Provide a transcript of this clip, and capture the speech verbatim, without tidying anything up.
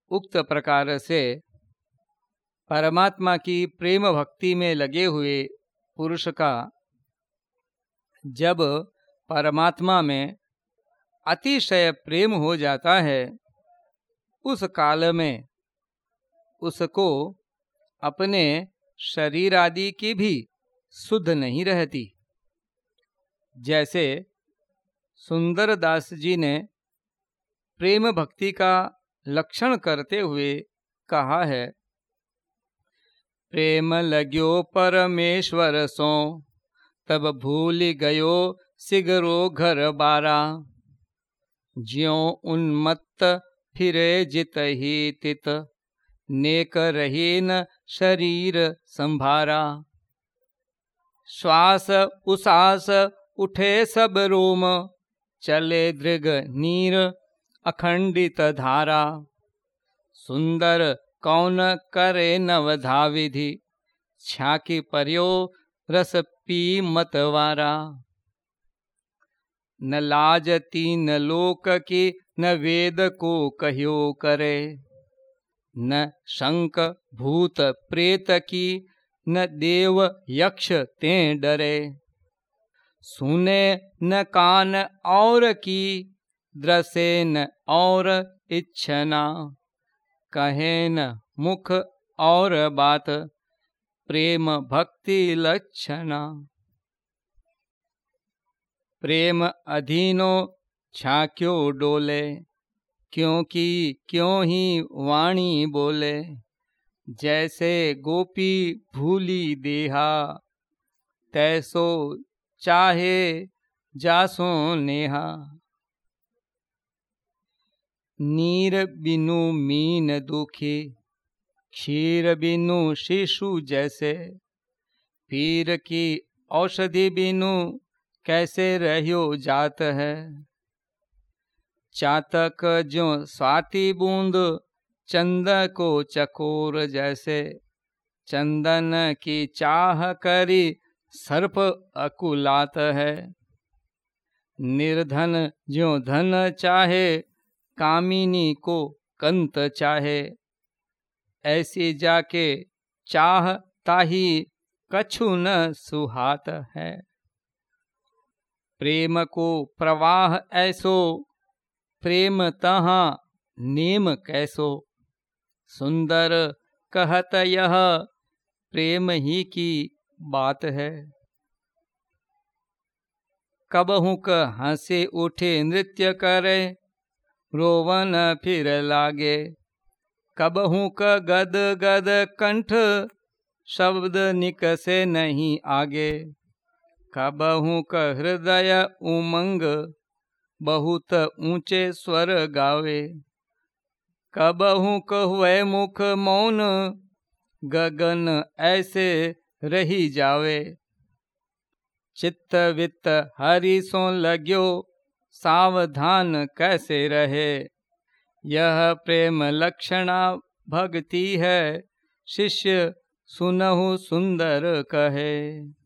उक्त प्रकार से परमात्मा की प्रेम भक्ति में लगे हुए पुरुष का जब परमात्मा में अतिशय प्रेम हो जाता है, उस काल में उसको अपने शरीर आदि की भी सुध नहीं रहती। जैसे सुंदर दास जी ने प्रेम भक्ति का लक्षण करते हुए कहा है, प्रेम लग्यो परमेश्वर सो तब भूल गयो सिगरो घर बारा, ज्यों उन्मत्त फिरे जित ही तित, नेक रही न शरीर संभारा। श्वास उसास उठे सब रोम, चले दृग नीर अखंडित धारा, सुंदर कौन करे नवधा विधि, छाकी पर्यो रस पी मतवारा। न लाज तीन लोक की न वेद को कह्यो करे, न शंक भूत प्रेत की न देव यक्ष ते डरे। सुने न कान और की द्रसे न और इच्छना, कहे न मुख और बात प्रेम भक्ति लक्षणा। प्रेम अधीनो छाक्यो डोले, क्योंकि क्यों ही वाणी बोले। जैसे गोपी भूली देहा, तैसो चाहे जासो नेहा। नीर बिनु मीन दुखी, क्षीर बिनु शिशु जैसे। पीर की औषधि बिनु कैसे रह्यो जात है। चातक जो स्वाति बूंद, चंदन को चकोर जैसे। चंदन की चाह करी सर्प अकुलात है। निर्धन जो धन चाहे, कामिनी को कंत चाहे। ऐसी जाके चाह ताही कछु न सुहात है। प्रेम को प्रवाह ऐसो, प्रेम तहाँ नेम कैसो। सुंदर कहत यह प्रेम ही की बात है। कबहु क हंसे उठे नृत्य करे, रोवन फिर लागे। कबहु क गद गद कंठ, शब्द निकसे नहीं आगे। कबहु क हृदय उमंग, बहुत ऊंचे स्वर गावे। कबहु कहुए मुख मौन, गगन ऐसे रही जावे। चित्त वित्त हरि सो लग्यो, सावधान कैसे रहे। यह प्रेम लक्षणा भक्ति है, शिष्य सुनहु सुंदर कहे।